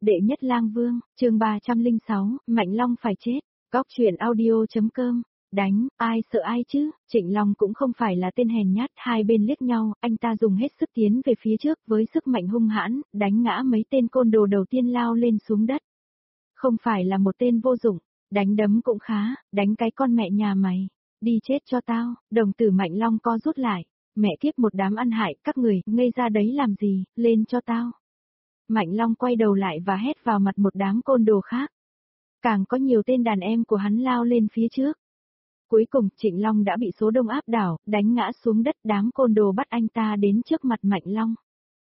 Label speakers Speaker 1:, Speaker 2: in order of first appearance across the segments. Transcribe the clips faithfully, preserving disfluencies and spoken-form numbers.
Speaker 1: Đệ nhất lang vương, chương ba trăm lẻ sáu, Mạnh Long phải chết. Góc truyện audio.com, đánh, ai sợ ai chứ, Trịnh Long cũng không phải là tên hèn nhát, hai bên liếc nhau, anh ta dùng hết sức tiến về phía trước với sức mạnh hung hãn, đánh ngã mấy tên côn đồ đầu tiên lao lên xuống đất. Không phải là một tên vô dụng, đánh đấm cũng khá, đánh cái con mẹ nhà mày, đi chết cho tao, đồng tử Mạnh Long co rút lại, mẹ kiếp một đám ăn hại, các người, ngây ra đấy làm gì, lên cho tao. Mạnh Long quay đầu lại và hét vào mặt một đám côn đồ khác. Càng có nhiều tên đàn em của hắn lao lên phía trước. Cuối cùng Trịnh Long đã bị số đông áp đảo, đánh ngã xuống đất, đám côn đồ bắt anh ta đến trước mặt Mạnh Long.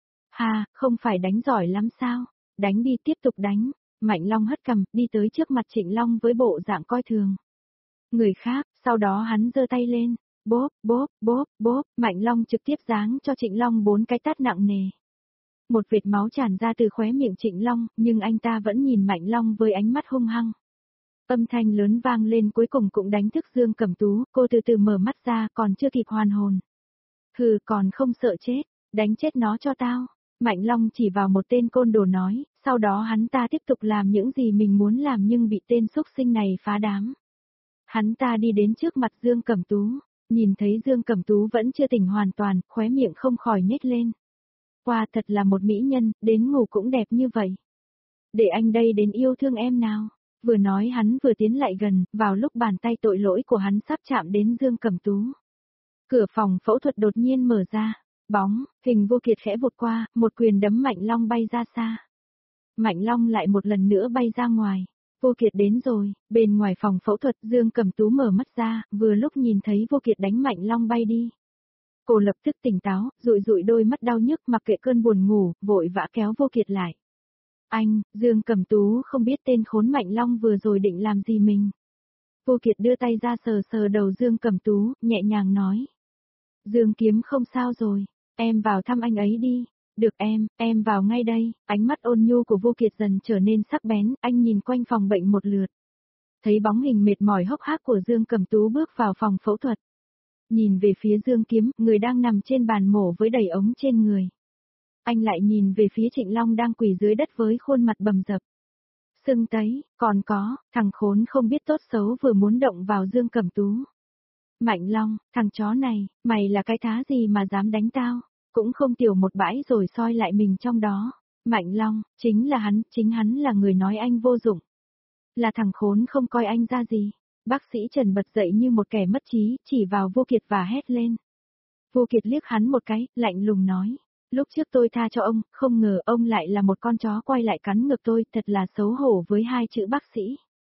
Speaker 1: Ha, không phải đánh giỏi lắm sao? Đánh đi, tiếp tục đánh. Mạnh Long hất cằm, đi tới trước mặt Trịnh Long với bộ dạng coi thường. Người khác, sau đó hắn giơ tay lên. Bốp, bốp, bốp, bốp, Mạnh Long trực tiếp giáng cho Trịnh Long bốn cái tát nặng nề. Một vệt máu tràn ra từ khóe miệng Trịnh Long, nhưng anh ta vẫn nhìn Mạnh Long với ánh mắt hung hăng. Âm thanh lớn vang lên cuối cùng cũng đánh thức Dương Cẩm Tú, cô từ từ mở mắt ra còn chưa kịp hoàn hồn. Hừ, còn không sợ chết, đánh chết nó cho tao. Mạnh Long chỉ vào một tên côn đồ nói, sau đó hắn ta tiếp tục làm những gì mình muốn làm nhưng bị tên xúc sinh này phá đám. Hắn ta đi đến trước mặt Dương Cẩm Tú, nhìn thấy Dương Cẩm Tú vẫn chưa tỉnh hoàn toàn, khóe miệng không khỏi nhếch lên. Wow, thật là một mỹ nhân, đến ngủ cũng đẹp như vậy. Để anh đây đến yêu thương em nào. Vừa nói hắn vừa tiến lại gần, vào lúc bàn tay tội lỗi của hắn sắp chạm đến Dương Cẩm Tú. Cửa phòng phẫu thuật đột nhiên mở ra, bóng, hình vô kiệt khẽ vụt qua, một quyền đấm Mạnh Long bay ra xa. Mạnh Long lại một lần nữa bay ra ngoài. Vô Kiệt đến rồi, bên ngoài phòng phẫu thuật Dương Cẩm Tú mở mắt ra, vừa lúc nhìn thấy Vô Kiệt đánh Mạnh Long bay đi. Cô lập tức tỉnh táo, dụi dụi đôi mắt đau nhức mặc kệ cơn buồn ngủ, vội vã kéo Vô Kiệt lại. Anh, Dương Cẩm Tú không biết tên khốn Mạnh Long vừa rồi định làm gì mình. Vô Kiệt đưa tay ra sờ sờ đầu Dương Cẩm Tú, nhẹ nhàng nói. Dương Kiếm không sao rồi, em vào thăm anh ấy đi. Được em, em vào ngay đây. Ánh mắt ôn nhu của Vô Kiệt dần trở nên sắc bén, anh nhìn quanh phòng bệnh một lượt. Thấy bóng hình mệt mỏi hốc hác của Dương Cẩm Tú bước vào phòng phẫu thuật. Nhìn về phía Dương Kiếm, người đang nằm trên bàn mổ với đầy ống trên người. Anh lại nhìn về phía Trịnh Long đang quỳ dưới đất với khuôn mặt bầm dập. Sưng tấy, còn có, thằng khốn không biết tốt xấu vừa muốn động vào Dương Cẩm Tú. Mạnh Long, thằng chó này, mày là cái thá gì mà dám đánh tao, cũng không tiểu một bãi rồi soi lại mình trong đó. Mạnh Long, chính là hắn, chính hắn là người nói anh vô dụng. Là thằng khốn không coi anh ra gì. Bác sĩ Trần bật dậy như một kẻ mất trí, chỉ vào Vô Kiệt và hét lên. Vô Kiệt liếc hắn một cái, lạnh lùng nói. Lúc trước tôi tha cho ông, không ngờ ông lại là một con chó quay lại cắn ngực tôi, thật là xấu hổ với hai chữ bác sĩ.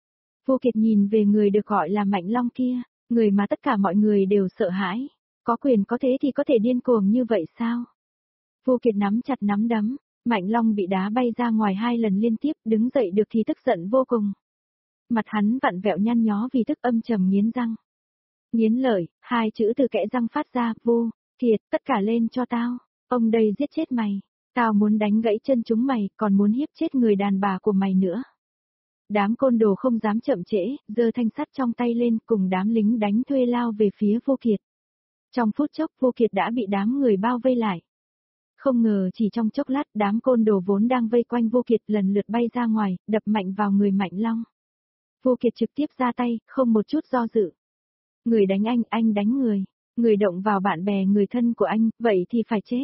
Speaker 1: Vô Kiệt nhìn về người được gọi là Mạnh Long kia, người mà tất cả mọi người đều sợ hãi. Có quyền có thế thì có thể điên cuồng như vậy sao? Vô Kiệt nắm chặt nắm đấm, Mạnh Long bị đá bay ra ngoài hai lần liên tiếp, đứng dậy được thì tức giận vô cùng. Mặt hắn vặn vẹo nhăn nhó vì tức âm trầm nghiến răng. Nghiến lợi, hai chữ từ kẽ răng phát ra, Vô Kiệt, tất cả lên cho tao. Ông đây giết chết mày, tao muốn đánh gãy chân chúng mày, còn muốn hiếp chết người đàn bà của mày nữa. Đám côn đồ không dám chậm trễ, giơ thanh sắt trong tay lên cùng đám lính đánh thuê lao về phía Vô Kiệt. Trong phút chốc Vô Kiệt đã bị đám người bao vây lại. Không ngờ chỉ trong chốc lát đám côn đồ vốn đang vây quanh Vô Kiệt lần lượt bay ra ngoài, đập mạnh vào người Mạnh Long. Vô Kiệt trực tiếp ra tay, không một chút do dự. Người đánh anh, anh đánh người. Người động vào bạn bè người thân của anh, vậy thì phải chết.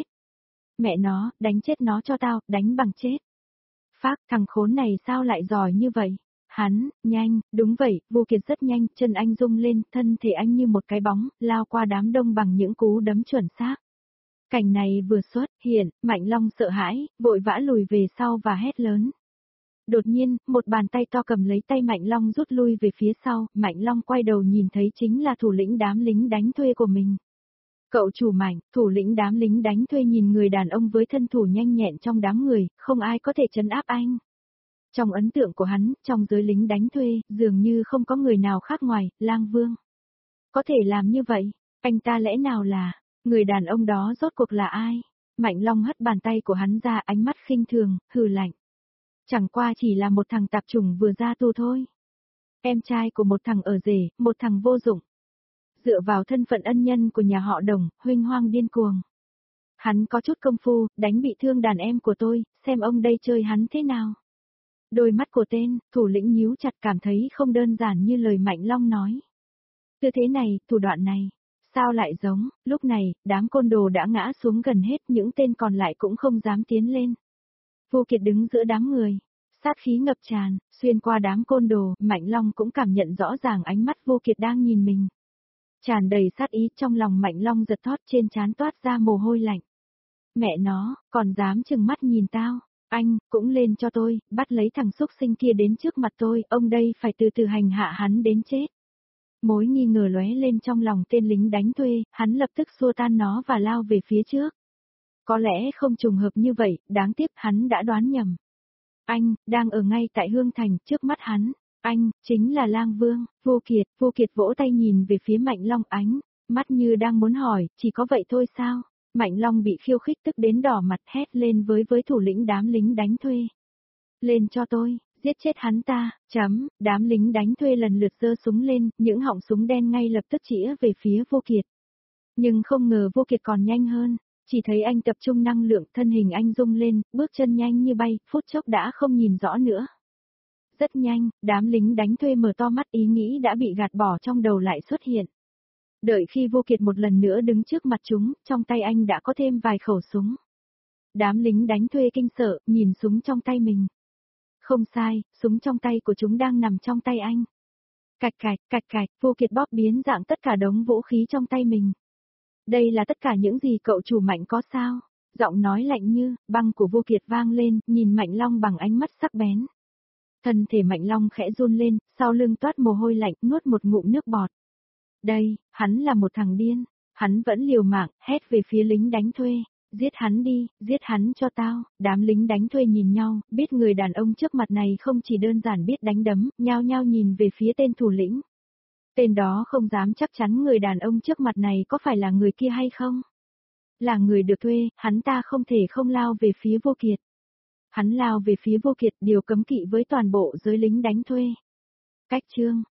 Speaker 1: Mẹ nó, đánh chết nó cho tao, đánh bằng chết. Phác, thằng khốn này sao lại giỏi như vậy? Hắn, nhanh, đúng vậy, Vô Kiệt rất nhanh, chân anh rung lên, thân thể anh như một cái bóng, lao qua đám đông bằng những cú đấm chuẩn xác. Cảnh này vừa xuất hiện, Mạnh Long sợ hãi, vội vã lùi về sau và hét lớn. Đột nhiên, một bàn tay to cầm lấy tay Mạnh Long rút lui về phía sau, Mạnh Long quay đầu nhìn thấy chính là thủ lĩnh đám lính đánh thuê của mình. Cậu chủ Mạnh, thủ lĩnh đám lính đánh thuê nhìn người đàn ông với thân thủ nhanh nhẹn trong đám người, không ai có thể trấn áp anh. Trong ấn tượng của hắn, trong giới lính đánh thuê, dường như không có người nào khác ngoài, Lang Vương. Có thể làm như vậy, anh ta lẽ nào là, người đàn ông đó rốt cuộc là ai? Mạnh Long hất bàn tay của hắn ra, ánh mắt khinh thường, hừ lạnh. Chẳng qua chỉ là một thằng tạp chủng vừa ra tù thôi. Em trai của một thằng ở rể, một thằng vô dụng. Dựa vào thân phận ân nhân của nhà họ Đồng, huênh hoang điên cuồng. Hắn có chút công phu, đánh bị thương đàn em của tôi, xem ông đây chơi hắn thế nào. Đôi mắt của tên, thủ lĩnh nhíu chặt cảm thấy không đơn giản như lời Mạnh Long nói. Tư thế này, thủ đoạn này, sao lại giống, lúc này, đám côn đồ đã ngã xuống gần hết, những tên còn lại cũng không dám tiến lên. Vô Kiệt đứng giữa đám người, sát khí ngập tràn, xuyên qua đám côn đồ, Mạnh Long cũng cảm nhận rõ ràng ánh mắt Vô Kiệt đang nhìn mình. Tràn đầy sát ý, trong lòng Mạnh Long giật thót, trên trán toát ra mồ hôi lạnh. Mẹ nó, còn dám chừng mắt nhìn tao, anh, cũng lên cho tôi, bắt lấy thằng xúc sinh kia đến trước mặt tôi, ông đây phải từ từ hành hạ hắn đến chết. Mối nghi ngờ lóe lên trong lòng tên lính đánh thuê, hắn lập tức xua tan nó và lao về phía trước. Có lẽ không trùng hợp như vậy, đáng tiếc hắn đã đoán nhầm. Anh, đang ở ngay tại Hương Thành, trước mắt hắn. Anh, chính là Lang Vương, Vô Kiệt, Vô Kiệt vỗ tay nhìn về phía Mạnh Long, ánh mắt như đang muốn hỏi, chỉ có vậy thôi sao? Mạnh Long bị khiêu khích tức đến đỏ mặt, hét lên với với thủ lĩnh đám lính đánh thuê. Lên cho tôi, giết chết hắn ta, chấm, đám lính đánh thuê lần lượt giơ súng lên, những họng súng đen ngay lập tức chĩa về phía Vô Kiệt. Nhưng không ngờ Vô Kiệt còn nhanh hơn, chỉ thấy anh tập trung năng lượng, thân hình anh rung lên, bước chân nhanh như bay, phút chốc đã không nhìn rõ nữa. Rất nhanh, đám lính đánh thuê mở to mắt, ý nghĩ đã bị gạt bỏ trong đầu lại xuất hiện. Đợi khi Vô Kiệt một lần nữa đứng trước mặt chúng, trong tay anh đã có thêm vài khẩu súng. Đám lính đánh thuê kinh sợ, nhìn súng trong tay mình. Không sai, súng trong tay của chúng đang nằm trong tay anh. Cạch cạch, cạch cạch, Vô Kiệt bóp biến dạng tất cả đống vũ khí trong tay mình. Đây là tất cả những gì cậu chủ Mạnh có sao? Giọng nói lạnh như băng của Vô Kiệt vang lên, nhìn Mạnh Long bằng ánh mắt sắc bén. Thân thể Mạnh Long khẽ run lên, sau lưng toát mồ hôi lạnh, nuốt một ngụm nước bọt. Đây, hắn là một thằng điên, hắn vẫn liều mạng, hét về phía lính đánh thuê. Giết hắn đi, giết hắn cho tao, đám lính đánh thuê nhìn nhau, biết người đàn ông trước mặt này không chỉ đơn giản biết đánh đấm, nhao nhao nhìn về phía tên thủ lĩnh. Tên đó không dám chắc chắn người đàn ông trước mặt này có phải là người kia hay không. Là người được thuê, hắn ta không thể không lao về phía Vô Kiệt. Hắn lao về phía Vô Kiệt, điều cấm kỵ với toàn bộ giới lính đánh thuê. Cách chương